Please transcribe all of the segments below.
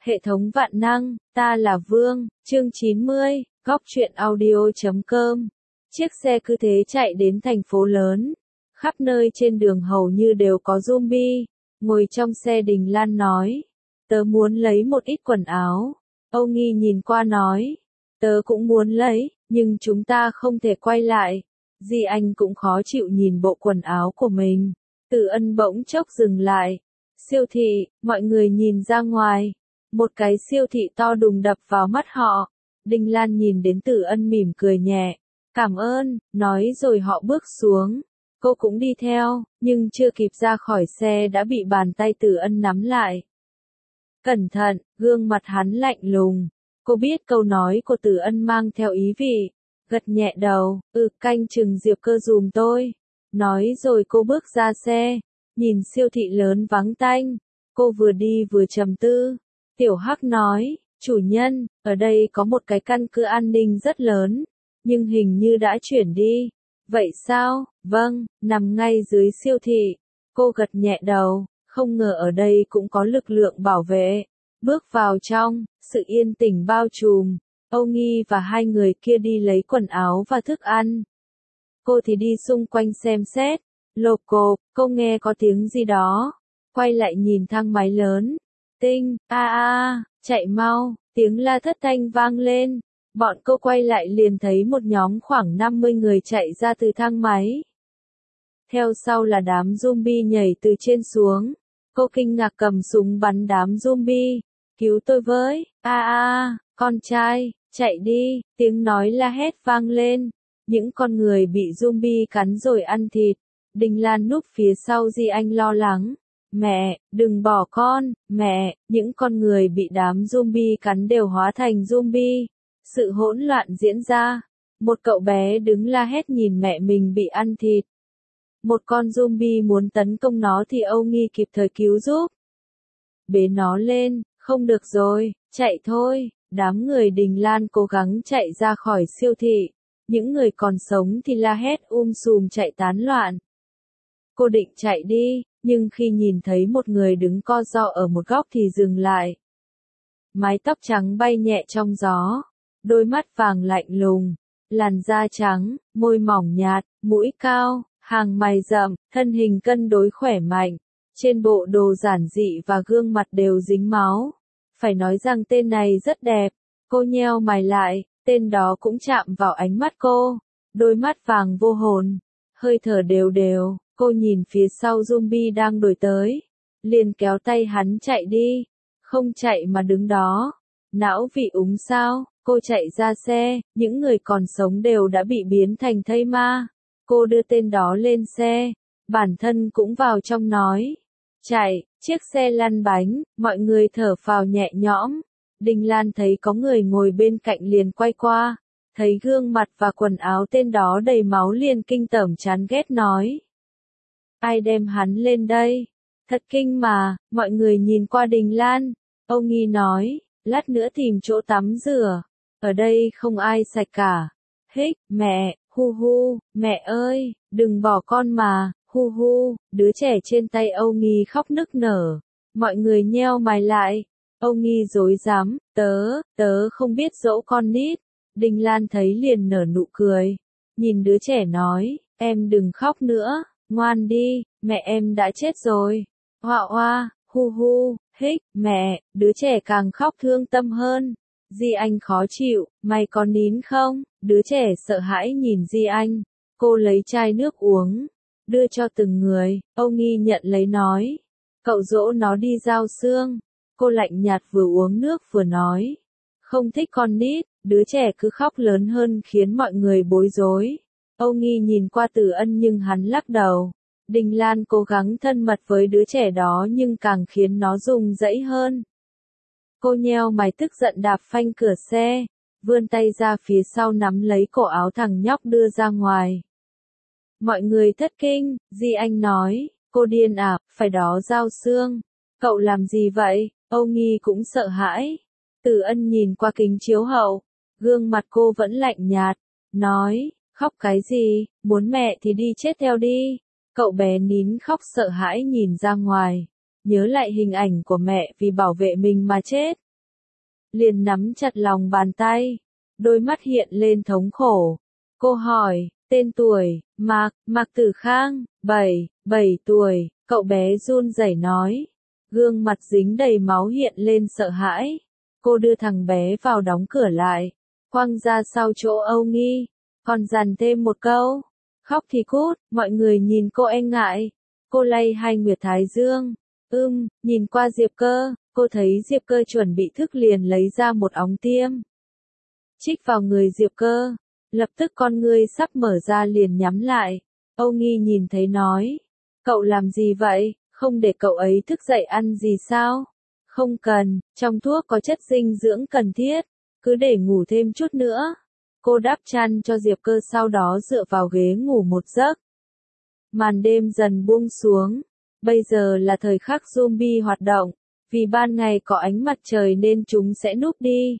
Hệ thống vạn năng, ta là Vương, chương 90, góc truyện audio.com. Chiếc xe cứ thế chạy đến thành phố lớn. Khắp nơi trên đường hầu như đều có zombie. Ngồi trong xe Đình Lan nói. Tớ muốn lấy một ít quần áo. Âu Nghi nhìn qua nói. Tớ cũng muốn lấy, nhưng chúng ta không thể quay lại. Di Anh cũng khó chịu nhìn bộ quần áo của mình. Từ Ân bỗng chốc dừng lại. Siêu thị, mọi người nhìn ra ngoài. Một cái siêu thị to đùng đập vào mắt họ. Đình Lan nhìn đến Từ Ân mỉm cười nhẹ. Cảm ơn, nói rồi họ bước xuống. Cô cũng đi theo, nhưng chưa kịp ra khỏi xe đã bị bàn tay Từ Ân nắm lại. Cẩn thận, gương mặt hắn lạnh lùng. Cô biết câu nói của Từ Ân mang theo ý vị. Gật nhẹ đầu, canh chừng Diệp Cơ giùm tôi. Nói rồi cô bước ra xe. Nhìn siêu thị lớn vắng tanh. Cô vừa đi vừa trầm tư. Tiểu Hắc nói, chủ nhân, ở đây có một cái căn cứ an ninh rất lớn, nhưng hình như đã chuyển đi. Vậy sao? Vâng, nằm ngay dưới siêu thị. Cô gật nhẹ đầu, không ngờ ở đây cũng có lực lượng bảo vệ. Bước vào trong, sự yên tĩnh bao trùm. Âu Nghi và hai người kia đi lấy quần áo và thức ăn. Cô thì đi xung quanh xem xét. Lộp cộp, cô nghe có tiếng gì đó. Quay lại nhìn thang máy lớn. Tinh, chạy mau, tiếng la thất thanh vang lên. Bọn cô quay lại liền thấy một nhóm khoảng 50 người chạy ra từ thang máy. Theo sau là đám zombie nhảy từ trên xuống. Cô kinh ngạc cầm súng bắn đám zombie. Cứu tôi với, con trai, chạy đi, tiếng nói la hét vang lên. Những con người bị zombie cắn rồi ăn thịt. Đình Lan núp phía sau Di Anh lo lắng. Mẹ, đừng bỏ con, mẹ, những con người bị đám zombie cắn đều hóa thành zombie. Sự hỗn loạn diễn ra. Một cậu bé đứng la hét nhìn mẹ mình bị ăn thịt. Một con zombie muốn tấn công nó thì Âu Nghi kịp thời cứu giúp. Bế nó lên, không được rồi, chạy thôi. Đám người Đình Lan cố gắng chạy ra khỏi siêu thị. Những người còn sống thì la hét sùm chạy tán loạn. Cô định chạy đi, nhưng khi nhìn thấy một người đứng co ro ở một góc thì dừng lại. Mái tóc trắng bay nhẹ trong gió, đôi mắt vàng lạnh lùng, làn da trắng, môi mỏng nhạt, mũi cao, hàng mày rậm, thân hình cân đối khỏe mạnh. Trên bộ đồ giản dị và gương mặt đều dính máu. Phải nói rằng tên này rất đẹp. Cô nheo mày lại, tên đó cũng chạm vào ánh mắt cô. Đôi mắt vàng vô hồn, hơi thở đều đều. Cô nhìn phía sau zombie đang đuổi tới. Liền kéo tay hắn chạy đi. Không chạy mà đứng đó. Não vị úng sao? Cô chạy ra xe, những người còn sống đều đã bị biến thành thây ma. Cô đưa tên đó lên xe. Bản thân cũng vào trong nói. Chạy, chiếc xe lăn bánh, mọi người thở phào nhẹ nhõm. Đình Lan thấy có người ngồi bên cạnh liền quay qua. Thấy gương mặt và quần áo tên đó đầy máu liền kinh tởm chán ghét nói. Ai đem hắn lên đây? Thật kinh mà, mọi người nhìn qua Đình Lan. Âu Nghi nói, lát nữa tìm chỗ tắm rửa. Ở đây không ai sạch cả. Hích, mẹ, mẹ ơi, đừng bỏ con mà, đứa trẻ trên tay Âu Nghi khóc nức nở. Mọi người nheo mày lại. Âu Nghi dối dám, tớ không biết dỗ con nít. Đình Lan thấy liền nở nụ cười. Nhìn đứa trẻ nói, em đừng khóc nữa. Ngoan đi, mẹ em đã chết rồi. Hoa, hích, mẹ, đứa trẻ càng khóc thương tâm hơn. Di Anh khó chịu, mày có nín không? Đứa trẻ sợ hãi nhìn Di Anh. Cô lấy chai nước uống, đưa cho từng người. Âu Nghi nhận lấy nói. Cậu dỗ nó đi rao xương. Cô lạnh nhạt vừa uống nước vừa nói. Không thích con nít, đứa trẻ cứ khóc lớn hơn khiến mọi người bối rối. Âu Nghi nhìn qua Từ Ân nhưng hắn lắc đầu. Đình Lan cố gắng thân mật với đứa trẻ đó nhưng càng khiến nó run rẩy hơn. Cô nheo mày tức giận đạp phanh cửa xe, vươn tay ra phía sau nắm lấy cổ áo thằng nhóc đưa ra ngoài. Mọi người thất kinh, Di Anh nói, cô điên à, phải đó rao xương. Cậu làm gì vậy? Âu Nghi cũng sợ hãi. Từ Ân nhìn qua kính chiếu hậu, gương mặt cô vẫn lạnh nhạt, nói. Khóc cái gì, muốn mẹ thì đi chết theo đi. Cậu bé nín khóc sợ hãi nhìn ra ngoài. Nhớ lại hình ảnh của mẹ vì bảo vệ mình mà chết. liền nắm chặt lòng bàn tay, đôi mắt hiện lên thống khổ. Cô hỏi, tên tuổi, Mạc Tử Khang, 7 tuổi, cậu bé run rẩy nói. Gương mặt dính đầy máu hiện lên sợ hãi. Cô đưa thằng bé vào đóng cửa lại, quăng ra sau chỗ Âu Nghi, còn dằn thêm một câu. Khóc thì cút, mọi người nhìn cô e ngại. Cô lay hai nguyệt thái dương. Nhìn qua Diệp Cơ, cô thấy Diệp Cơ chuẩn bị thức liền lấy ra một ống tiêm. Chích vào người Diệp Cơ, lập tức con ngươi sắp mở ra liền nhắm lại. Âu Nghi nhìn thấy nói, cậu làm gì vậy, không để cậu ấy thức dậy ăn gì sao? Không cần, trong thuốc có chất dinh dưỡng cần thiết, cứ để ngủ thêm chút nữa. Cô đắp chăn cho Diệp Cơ sau đó dựa vào ghế ngủ một giấc. Màn đêm dần buông xuống, bây giờ là thời khắc zombie hoạt động, vì ban ngày có ánh mặt trời nên chúng sẽ núp đi.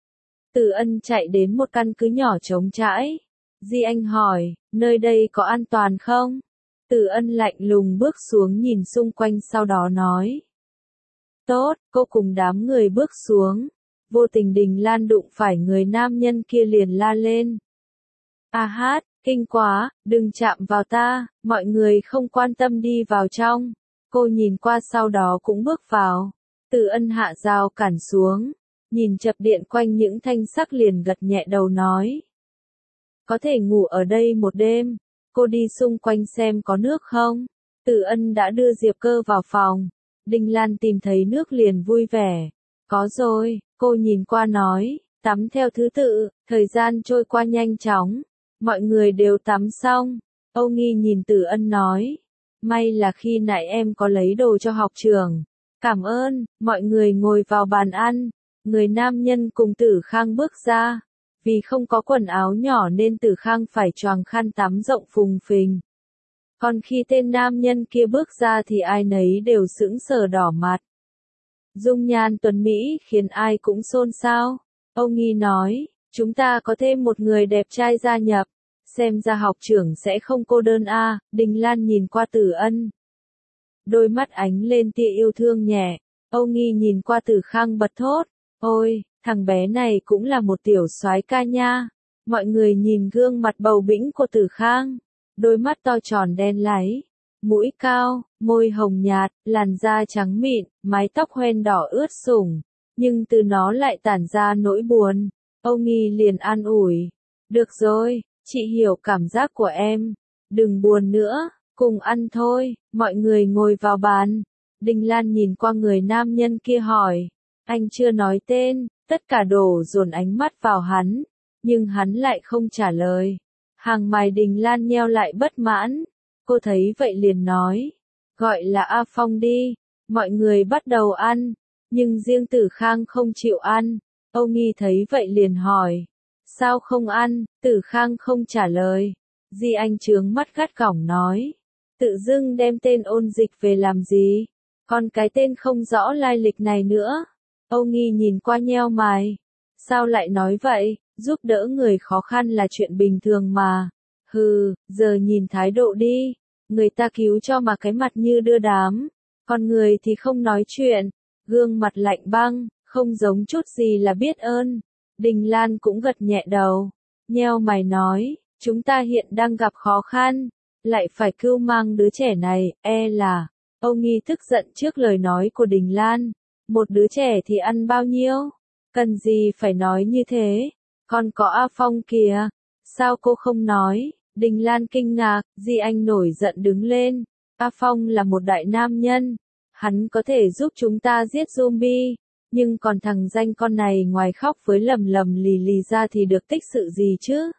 Từ Ân chạy đến một căn cứ nhỏ trống trải. Di Anh hỏi, nơi đây có an toàn không? Từ Ân lạnh lùng bước xuống nhìn xung quanh sau đó nói. Tốt, cô cùng đám người bước xuống. Vô tình Đình Lan đụng phải người nam nhân kia liền la lên. A hát, kinh quá, đừng chạm vào ta, mọi người không quan tâm đi vào trong. Cô nhìn qua sau đó cũng bước vào. Từ Ân hạ dao cản xuống, nhìn chập điện quanh những thanh sắc liền gật nhẹ đầu nói. Có thể ngủ ở đây một đêm, cô đi xung quanh xem có nước không. Từ Ân đã đưa Diệp Cơ vào phòng, Đình Lan tìm thấy nước liền vui vẻ. Có rồi, cô nhìn qua nói, tắm theo thứ tự, thời gian trôi qua nhanh chóng, mọi người đều tắm xong. Âu Nghi nhìn Từ Ân nói, may là khi nãy em có lấy đồ cho học trường. Cảm ơn, mọi người ngồi vào bàn ăn, người nam nhân cùng Tử Khang bước ra. Vì không có quần áo nhỏ nên Tử Khang phải choàng khăn tắm rộng phùng phình. Còn khi tên nam nhân kia bước ra thì ai nấy đều sững sờ đỏ mặt. Dung nhan tuấn Mỹ khiến ai cũng xôn xao. Âu Nghi nói, chúng ta có thêm một người đẹp trai gia nhập. Xem ra học trưởng sẽ không cô đơn a. Đình Lan nhìn qua Tử Ân. Đôi mắt ánh lên tia yêu thương nhẹ. Âu Nghi nhìn qua Tử Khang bật thốt. Ôi, thằng bé này cũng là một tiểu soái ca nha. Mọi người nhìn gương mặt bầu bĩnh của Tử Khang. Đôi mắt to tròn đen láy. Mũi cao, môi hồng nhạt, làn da trắng mịn, mái tóc hoen đỏ ướt sũng. Nhưng từ nó lại tản ra nỗi buồn. Âu Nghi liền an ủi. Được rồi, chị hiểu cảm giác của em. Đừng buồn nữa, cùng ăn thôi. Mọi người ngồi vào bàn. Đình Lan nhìn qua người nam nhân kia hỏi. Anh chưa nói tên, tất cả đổ dồn ánh mắt vào hắn. Nhưng hắn lại không trả lời. Hàng mày Đình Lan nheo lại bất mãn. Cô thấy vậy liền nói. Gọi là A Phong đi. Mọi người bắt đầu ăn. Nhưng riêng Tử Khang không chịu ăn. Âu Nghi thấy vậy liền hỏi. Sao không ăn? Tử Khang không trả lời. Di Anh trướng mắt gắt gỏng nói. Tự dưng đem tên Ôn Dịch về làm gì? Còn cái tên không rõ lai lịch này nữa. Âu Nghi nhìn qua nheo mày. Sao lại nói vậy? Giúp đỡ người khó khăn là chuyện bình thường mà. Hừ, giờ nhìn thái độ đi. Người ta cứu cho mà cái mặt như đưa đám. Còn người thì không nói chuyện. Gương mặt lạnh băng, không giống chút gì là biết ơn. Đình Lan cũng gật nhẹ đầu. Nheo mày nói, chúng ta hiện đang gặp khó khăn. Lại phải cưu mang đứa trẻ này, e là. Âu Nghi tức giận trước lời nói của Đình Lan. Một đứa trẻ thì ăn bao nhiêu? Cần gì phải nói như thế? Còn có A Phong kìa. Sao cô không nói? Đình Lan kinh ngạc, Di Anh nổi giận đứng lên. A Phong là một đại nam nhân. Hắn có thể giúp chúng ta giết zombie. Nhưng còn thằng danh con này ngoài khóc với lầm lầm lì lì ra thì được tích sự gì chứ?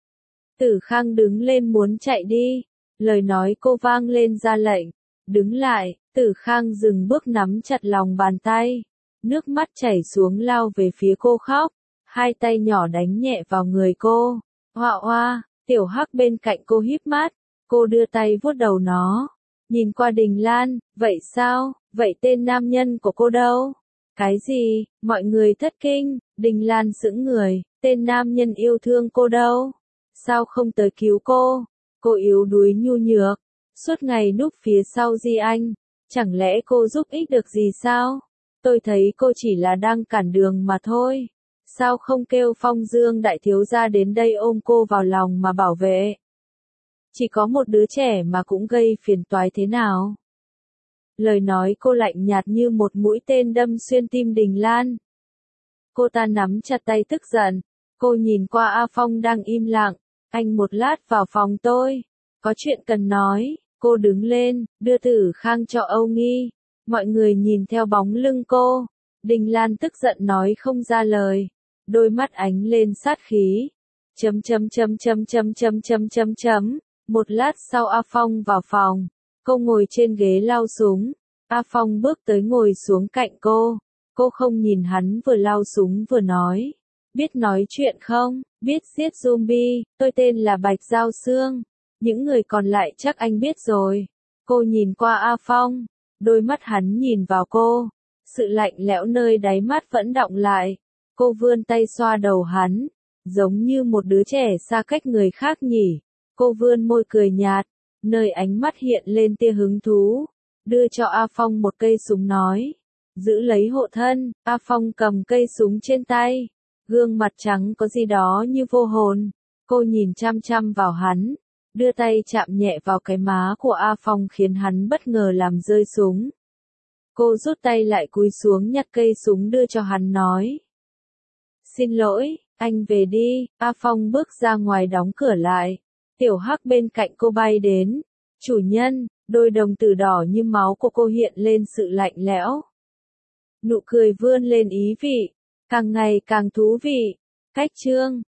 Tử Khang đứng lên muốn chạy đi. Lời nói cô vang lên ra lệnh. Đứng lại, Tử Khang dừng bước nắm chặt lòng bàn tay. Nước mắt chảy xuống lao về phía cô khóc. Hai tay nhỏ đánh nhẹ vào người cô. Hoa hoa, tiểu hắc bên cạnh cô híp mắt. Cô đưa tay vuốt đầu nó. Nhìn qua Đình Lan, vậy sao, vậy tên nam nhân của cô đâu? Cái gì, mọi người thất kinh, Đình Lan sững người, tên nam nhân yêu thương cô đâu? Sao không tới cứu cô? Cô yếu đuối nhu nhược, suốt ngày núp phía sau Di Anh, chẳng lẽ cô giúp ích được gì sao? Tôi thấy cô chỉ là đang cản đường mà thôi. Sao không kêu Phong Dương đại thiếu gia đến đây ôm cô vào lòng mà bảo vệ? Chỉ có một đứa trẻ mà cũng gây phiền toái thế nào? Lời nói cô lạnh nhạt như một mũi tên đâm xuyên tim Đình Lan. Cô ta nắm chặt tay tức giận. Cô nhìn qua A Phong đang im lặng. Anh một lát vào phòng tôi. Có chuyện cần nói. Cô đứng lên, đưa Tử Khang cho Âu Nghi. Mọi người nhìn theo bóng lưng cô. Đình Lan tức giận nói không ra lời. Đôi mắt ánh lên sát khí. Chấm chấm chấm chấm chấm chấm chấm chấm chấm. Một lát sau A Phong vào phòng. Cô ngồi trên ghế lau súng. A Phong bước tới ngồi xuống cạnh cô. Cô không nhìn hắn, vừa lau súng vừa nói. Biết nói chuyện không? Biết giết zombie. Tôi tên là Bạch Giao Sương. Những người còn lại chắc anh biết rồi. Cô nhìn qua A Phong. Đôi mắt hắn nhìn vào cô. Sự lạnh lẽo nơi đáy mắt vẫn đọng lại. Cô vươn tay xoa đầu hắn. Giống như một đứa trẻ xa cách người khác nhỉ. Cô vươn môi cười nhạt. Nơi ánh mắt hiện lên tia hứng thú. Đưa cho A Phong một cây súng nói. Giữ lấy hộ thân. A Phong cầm cây súng trên tay. Gương mặt trắng có gì đó như vô hồn. Cô nhìn chăm chăm vào hắn. Đưa tay chạm nhẹ vào cái má của A Phong khiến hắn bất ngờ làm rơi súng. Cô rút tay lại cúi xuống nhặt cây súng đưa cho hắn nói. Xin lỗi, anh về đi. A Phong bước ra ngoài đóng cửa lại. Tiểu Hắc bên cạnh cô bay đến. Chủ nhân, đôi đồng tử đỏ như máu của cô hiện lên sự lạnh lẽo. Nụ cười vươn lên ý vị. Càng ngày càng thú vị. Cách chương.